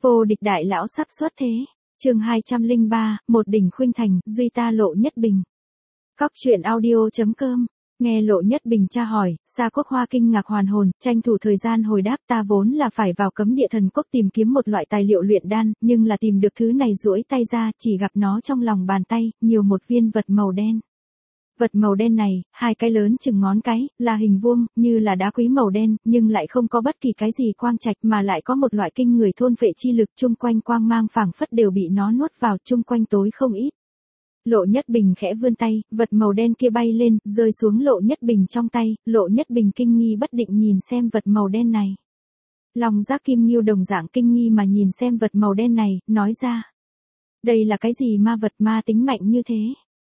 Vô địch đại lão sắp xuất thế. Chương 203, một đỉnh khuynh thành, duy ta Lộ Nhất Bình. Cóc truyện audio.com. Nghe Lộ Nhất Bình tra hỏi, Sa Quốc Hoa kinh ngạc hoàn hồn, tranh thủ thời gian hồi đáp, ta vốn là phải vào cấm địa thần quốc tìm kiếm một loại tài liệu luyện đan, nhưng là tìm được thứ này duỗi tay ra, chỉ gặp nó trong lòng bàn tay, nhiều một viên vật màu đen. Vật màu đen này, hai cái lớn chừng ngón cái, là hình vuông, như là đá quý màu đen, nhưng lại không có bất kỳ cái gì quang trạch mà lại có một loại kinh người thôn vệ chi lực, chung quanh quang mang phảng phất đều bị nó nuốt vào, chung quanh tối không ít. Lộ Nhất Bình khẽ vươn tay, vật màu đen kia bay lên, rơi xuống Lộ Nhất Bình trong tay, Lộ Nhất Bình kinh nghi bất định nhìn xem vật màu đen này. Long Giác Kim Ngưu đồng dạng kinh nghi mà nhìn xem vật màu đen này, nói ra. Đây là cái gì ma vật ma tính mạnh như thế?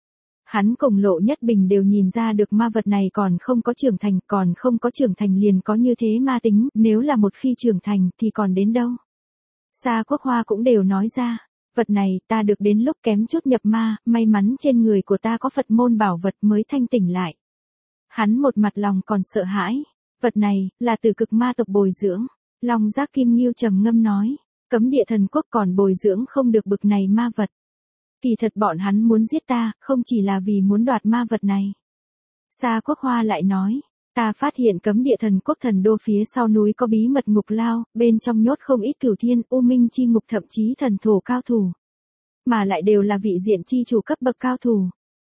Hắn cùng Lộ Nhất Bình đều nhìn ra được ma vật này còn không có trưởng thành liền có như thế ma tính, nếu là một khi trưởng thành thì còn đến đâu. Sa Quốc Hoa cũng đều nói ra, vật này ta được đến lúc kém chút nhập ma, may mắn trên người của ta có Phật môn bảo vật mới thanh tỉnh lại. Hắn một mặt lòng còn sợ hãi, vật này, là từ cực ma tộc bồi dưỡng, Long Giác Kim Ngưu trầm ngâm nói, cấm địa thần quốc còn bồi dưỡng không được bực này ma vật. Kỳ thật bọn hắn muốn giết ta, không chỉ là vì muốn đoạt ma vật này. Sa Quốc Hoa lại nói, ta phát hiện cấm địa thần quốc thần đô phía sau núi có bí mật ngục lao, bên trong nhốt không ít cửu thiên, u minh chi ngục thậm chí thần thổ cao thủ. Mà lại đều là vị diện chi chủ cấp bậc cao thủ.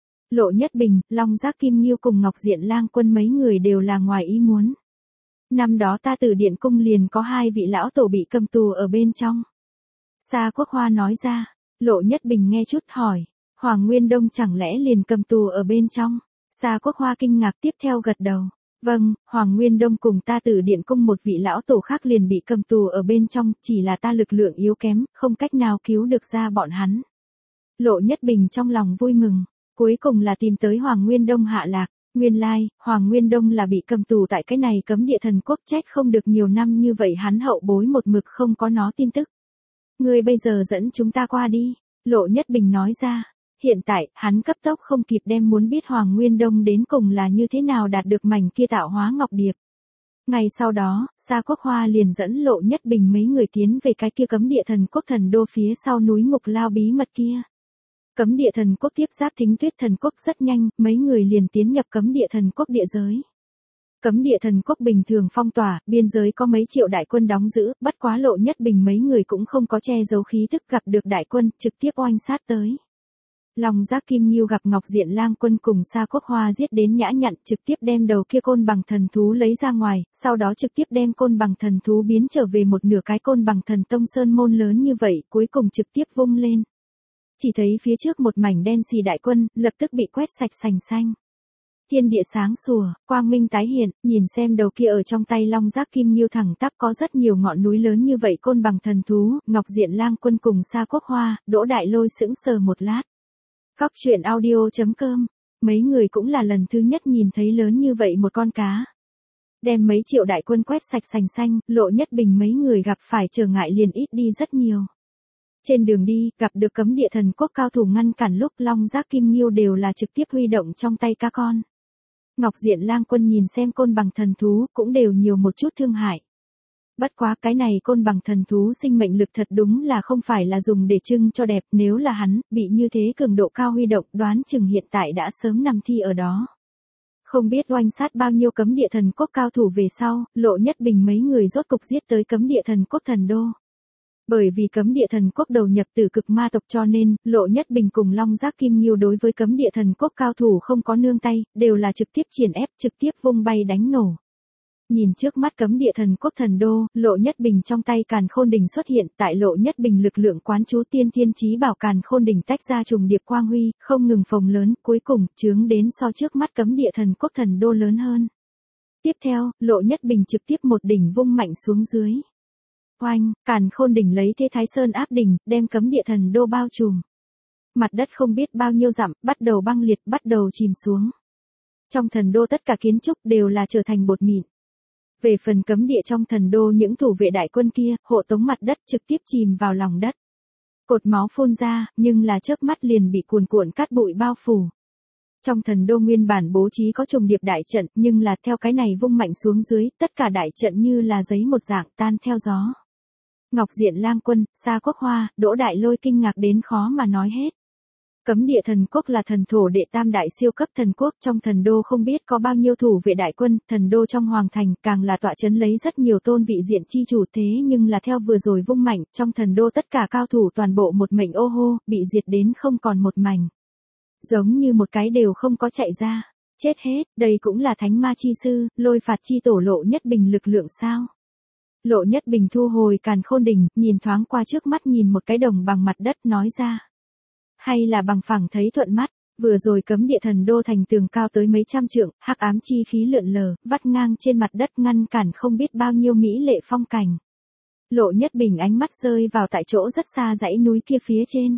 Lộ Nhất Bình, Long Giác Kim Ngưu cùng Ngọc Diện Lang Quân mấy người đều là ngoài ý muốn. Năm đó ta từ Điện Cung liền có hai vị lão tổ bị cầm tù ở bên trong. Sa Quốc Hoa nói ra. Lộ Nhất Bình nghe chút hỏi, Hoàng Nguyên Đông chẳng lẽ liền cầm tù ở bên trong? Sa Quốc Hoa kinh ngạc tiếp theo gật đầu. Vâng, Hoàng Nguyên Đông cùng ta từ Điện Cung một vị lão tổ khác liền bị cầm tù ở bên trong, chỉ là ta lực lượng yếu kém, không cách nào cứu được ra bọn hắn. Lộ Nhất Bình trong lòng vui mừng, cuối cùng là tìm tới Hoàng Nguyên Đông hạ lạc. Nguyên lai, Hoàng Nguyên Đông là bị cầm tù tại cái này cấm địa thần quốc, trách không được nhiều năm như vậy hắn hậu bối một mực không có nó tin tức. Ngươi bây giờ dẫn chúng ta qua đi, Lộ Nhất Bình nói ra. Hiện tại, hắn cấp tốc không kịp đem muốn biết Hoàng Nguyên Đông đến cùng là như thế nào đạt được mảnh kia tạo hóa ngọc điệp. Ngày sau đó, Sa Quốc Hoa liền dẫn Lộ Nhất Bình mấy người tiến về cái kia cấm địa thần quốc thần đô phía sau núi ngục lao bí mật kia. Cấm địa thần quốc tiếp giáp Thính Tuyết thần quốc rất nhanh, mấy người liền tiến nhập cấm địa thần quốc địa giới. Cấm địa thần quốc bình thường phong tỏa, biên giới có mấy triệu đại quân đóng giữ, bất quá Lộ Nhất Bình mấy người cũng không có che giấu khí tức, gặp được đại quân, trực tiếp oanh sát tới. Long Giác Kim Ngưu gặp Ngọc Diện Lang Quân cùng Sa Quốc Hoa giết đến nhã nhặn, trực tiếp đem đầu kia côn bằng thần thú lấy ra ngoài, sau đó trực tiếp đem côn bằng thần thú biến trở về một nửa cái côn bằng thần tông sơn môn lớn như vậy, cuối cùng trực tiếp vung lên. Chỉ thấy phía trước một mảnh đen xì đại quân, lập tức bị quét sạch sành xanh. Thiên địa sáng sủa, quang minh tái hiện, nhìn xem đầu kia ở trong tay Long Giác Kim Ngưu thẳng tắp có rất nhiều ngọn núi lớn như vậy côn bằng thần thú, Ngọc Diện Lang Quân cùng Sa Quốc Hoa, Đỗ Đại Lôi sững sờ một lát. Cóc truyện audio.com, mấy người cũng là lần thứ nhất nhìn thấy lớn như vậy một con cá. Đem mấy triệu đại quân quét sạch sành xanh, Lộ Nhất Bình mấy người gặp phải trở ngại liền ít đi rất nhiều. Trên đường đi, gặp được cấm địa thần quốc cao thủ ngăn cản lúc Long Giác Kim Ngưu đều là trực tiếp huy động trong tay cá con. Ngọc Diện Lang Quân nhìn xem côn bằng thần thú, cũng đều nhiều một chút thương hại. Bất quá cái này côn bằng thần thú sinh mệnh lực thật đúng là không phải là dùng để trưng cho đẹp, nếu là hắn, bị như thế cường độ cao huy động, đoán chừng hiện tại đã sớm nằm thi ở đó. Không biết oanh sát bao nhiêu cấm địa thần quốc cao thủ về sau, Lộ Nhất Bình mấy người rốt cục giết tới cấm địa thần quốc thần đô. Bởi vì cấm địa thần quốc đầu nhập từ cực ma tộc cho nên, Lộ Nhất Bình cùng Long Giác Kim Ngưu đối với cấm địa thần quốc cao thủ không có nương tay, đều là trực tiếp triển ép, trực tiếp vung bay đánh nổ. Nhìn trước mắt cấm địa thần quốc thần đô, Lộ Nhất Bình trong tay Càn Khôn Đỉnh xuất hiện, tại Lộ Nhất Bình lực lượng quán chú tiên thiên chí bảo Càn Khôn Đỉnh tách ra trùng điệp quang huy, không ngừng phồng lớn, cuối cùng chướng đến so trước mắt cấm địa thần quốc thần đô lớn hơn. Tiếp theo, Lộ Nhất Bình trực tiếp một đỉnh vung mạnh xuống dưới. Oanh, Càn Khôn Đỉnh lấy thế Thái Sơn áp đỉnh, đem cấm địa thần đô bao trùm. Mặt đất không biết bao nhiêu dặm, bắt đầu băng liệt, bắt đầu chìm xuống. Trong thần đô tất cả kiến trúc đều là trở thành bột mịn. Về phần cấm địa trong thần đô những thủ vệ đại quân kia, hộ tống mặt đất trực tiếp chìm vào lòng đất. Cột máu phun ra, nhưng là chớp mắt liền bị cuồn cuộn cát bụi bao phủ. Trong thần đô nguyên bản bố trí có trùng điệp đại trận, nhưng là theo cái này vung mạnh xuống dưới, tất cả đại trận như là giấy một dạng tan theo gió. Ngọc Diện Lang Quân, Sa Quốc Hoa, Đỗ Đại Lôi kinh ngạc đến khó mà nói hết. Cấm địa thần quốc là thần thổ đệ tam đại siêu cấp thần quốc, trong thần đô không biết có bao nhiêu thủ vệ đại quân, thần đô trong hoàng thành càng là tọa trấn lấy rất nhiều tôn vị diện chi chủ, thế nhưng là theo vừa rồi vung mạnh, trong thần đô tất cả cao thủ toàn bộ một mệnh ô hô, bị diệt đến không còn một mảnh. Giống như một cái đều không có chạy ra, chết hết, đây cũng là thánh ma chi sư, lôi phạt chi tổ Lộ Nhất Bình lực lượng sao? Lộ Nhất Bình thu hồi càn khôn đỉnh, nhìn thoáng qua trước mắt nhìn một cái đồng bằng mặt đất nói ra. Hay là bằng phẳng thấy thuận mắt, vừa rồi cấm địa thần đô thành tường cao tới mấy trăm trượng, hắc ám chi khí lượn lờ, vắt ngang trên mặt đất ngăn cản không biết bao nhiêu mỹ lệ phong cảnh. Lộ Nhất Bình ánh mắt rơi vào tại chỗ rất xa dãy núi kia phía trên.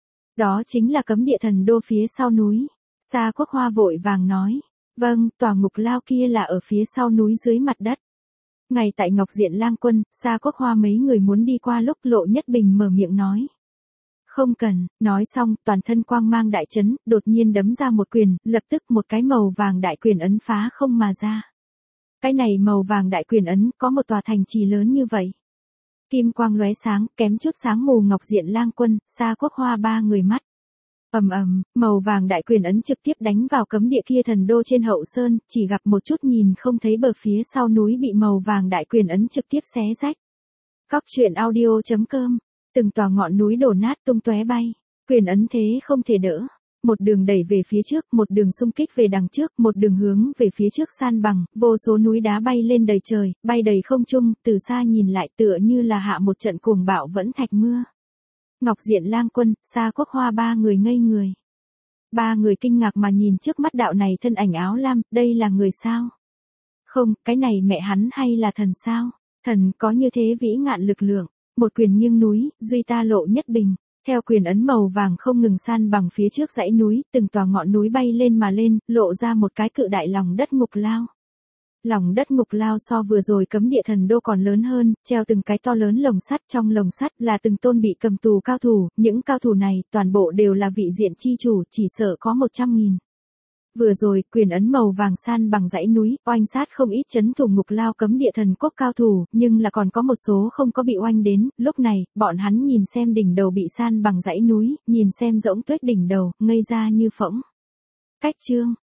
Đó chính là cấm địa thần đô phía sau núi. Sa Quốc Hoa vội vàng nói, vâng, tòa ngục lao kia là ở phía sau núi dưới mặt đất. Ngay tại Ngọc Diện Lang Quân, Sa Quốc Hoa mấy người muốn đi qua lúc Lộ Nhất Bình mở miệng nói. Không cần, nói xong, toàn thân quang mang đại chấn, đột nhiên đấm ra một quyền, lập tức một cái màu vàng đại quyền ấn phá không mà ra. Cái này màu vàng đại quyền ấn, có một tòa thành trì lớn như vậy. Kim quang lóe sáng, kém chút sáng mù Ngọc Diện Lang Quân, Sa Quốc Hoa ba người mắt. Ầm ầm, màu vàng đại quyền ấn trực tiếp đánh vào cấm địa kia thần đô trên hậu sơn, chỉ gặp một chút nhìn không thấy bờ phía sau núi bị màu vàng đại quyền ấn trực tiếp xé rách. Cóc truyện audio.com, từng tòa ngọn núi đổ nát tung tóe bay, quyền ấn thế không thể đỡ. Một đường đẩy về phía trước, một đường xung kích về đằng trước, một đường hướng về phía trước san bằng, vô số núi đá bay lên đầy trời, bay đầy không trung, từ xa nhìn lại tựa như là hạ một trận cuồng bạo vẫn thạch mưa. Ngọc Diện Lang Quân, Sa Quốc Hoa ba người ngây người. Ba người kinh ngạc mà nhìn trước mắt đạo này thân ảnh áo lam, đây là người sao? Không, cái này mẹ hắn hay là thần sao? Thần có như thế vĩ ngạn lực lượng, một quyền nghiêng núi, duy ta Lộ Nhất Bình. Theo quyền ấn màu vàng không ngừng san bằng phía trước dãy núi, từng tòa ngọn núi bay lên mà lên, lộ ra một cái cự đại lòng đất ngục lao. Lòng đất ngục lao so vừa rồi cấm địa thần đô còn lớn hơn, treo từng cái to lớn lồng sắt, trong lồng sắt là từng tôn bị cầm tù cao thủ, những cao thủ này toàn bộ đều là vị diện chi chủ, chỉ sợ có 100.000. Vừa rồi, quyền ấn màu vàng san bằng dãy núi, oanh sát không ít chấn thủ ngục lao cấm địa thần quốc cao thủ, nhưng là còn có một số không có bị oanh đến, lúc này, bọn hắn nhìn xem đỉnh đầu bị san bằng dãy núi, nhìn xem rỗng tuếch đỉnh đầu, ngây ra như phỗng. Cách chương